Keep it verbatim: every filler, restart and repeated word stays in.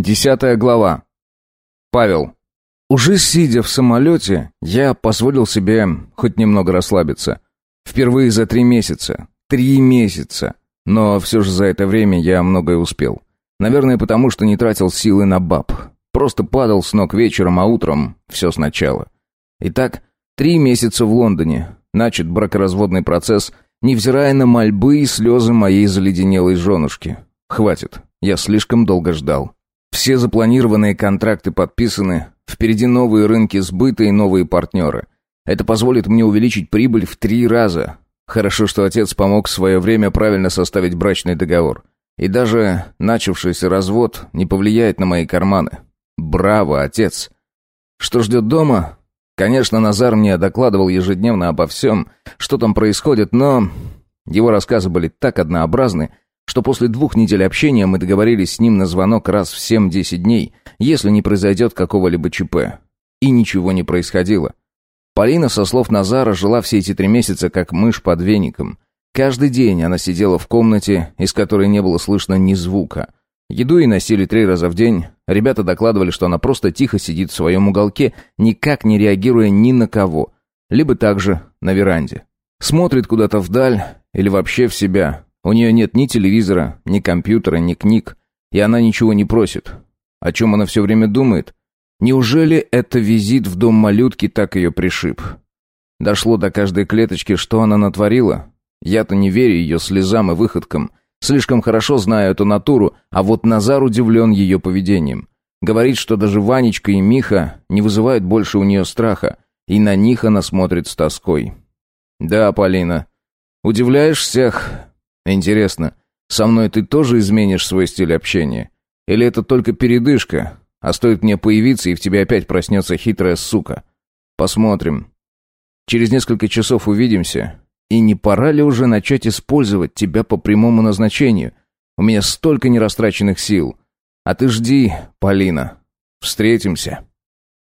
Десятая глава. Павел. Уже сидя в самолете, я позволил себе хоть немного расслабиться. Впервые за три месяца. Три месяца. Но все же за это время я многое успел. Наверное, потому что не тратил силы на баб. Просто падал с ног вечером, а утром все сначала. Итак, три месяца в Лондоне. Начат бракоразводный процесс, невзирая на мольбы и слезы моей заледенелой женушки. Хватит, я слишком долго ждал. Все запланированные контракты подписаны, впереди новые рынки сбыта и новые партнеры. Это позволит мне увеличить прибыль в три раза. Хорошо, что отец помог в свое время правильно составить брачный договор. И даже начавшийся развод не повлияет на мои карманы. Браво, отец! Что ждет дома? Конечно, Назар мне докладывал ежедневно обо всем, что там происходит, но его рассказы были так однообразны, что после двух недель общения мы договорились с ним на звонок раз в семь-десять дней, если не произойдет какого-либо ЧП. И ничего не происходило. Полина, со слов Назара, жила все эти три месяца как мышь под веником. Каждый день она сидела в комнате, из которой не было слышно ни звука. Еду ей носили три раза в день. Ребята докладывали, что она просто тихо сидит в своем уголке, никак не реагируя ни на кого. Либо также на веранде. Смотрит куда-то вдаль или вообще в себя. У нее нет ни телевизора, ни компьютера, ни книг. И она ничего не просит. О чем она все время думает? Неужели это визит в дом малютки так ее пришиб? Дошло до каждой клеточки, что она натворила. Я-то не верю ее слезам и выходкам. Слишком хорошо знаю эту натуру, а вот Назар удивлен ее поведением. Говорит, что даже Ванечка и Миха не вызывают больше у нее страха, и на них она смотрит с тоской. Да, Полина, удивляешь всех. Интересно, со мной ты тоже изменишь свой стиль общения? Или это только передышка, а стоит мне появиться, и в тебе опять проснется хитрая сука? Посмотрим. Через несколько часов увидимся. И не пора ли уже начать использовать тебя по прямому назначению? У меня столько нерастраченных сил. А ты жди, Полина. Встретимся.